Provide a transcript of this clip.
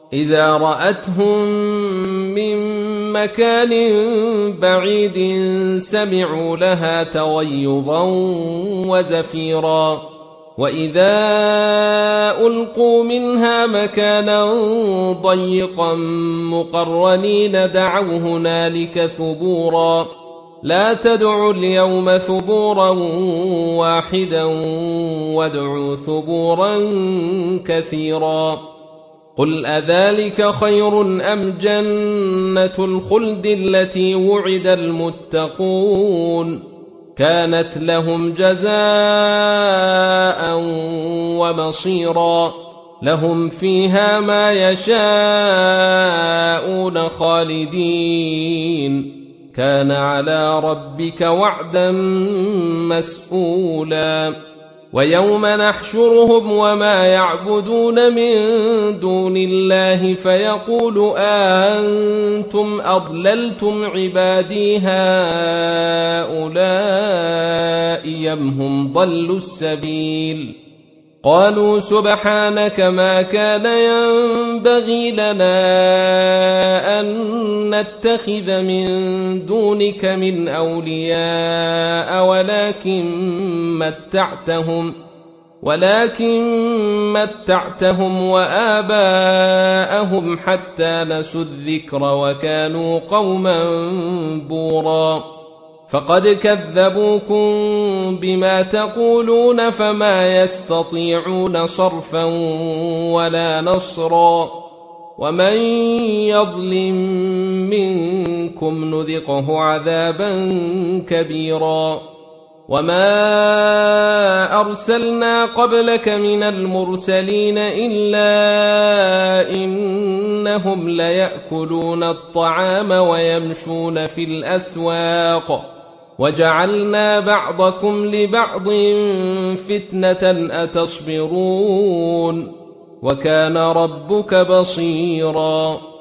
إذا رأتهم من مكان بعيد سمعوا لها تغيظا وزفيرا وإذا ألقوا منها مكانا ضيقا مقرنين دعوا هنالك ثبورا لا تدعوا اليوم ثبورا واحدا وادعوا ثبورا كثيرا قل أذلك خير أم جنة الخلد التي وعد المتقون كانت لهم جزاء ومصيرا لهم فيها ما يشاءون خالدين كان على ربك وعدا مسئولا ويوم نحشرهم وما يعبدون من دون الله فيقول أنتم أضللتم عبادي هؤلاء أم هم ضلوا السبيل قالوا سبحانك ما كان ينبغي لنا أن نتخذ من دونك من أولياء ولكن متعتهم وآباءهم حتى نسوا الذكر وكانوا قوما بورا فقد كذبوكم بما تقولون فما يستطيعون صرفا ولا نصرا ومن يظلم منكم نذقه عذابا كبيرا وما أرسلنا قبلك من المرسلين إلا إنهم ليأكلون الطعام ويمشون في الأسواق وجعلنا بعضكم لبعض فتنة أتصبرون وكان ربك بصيرا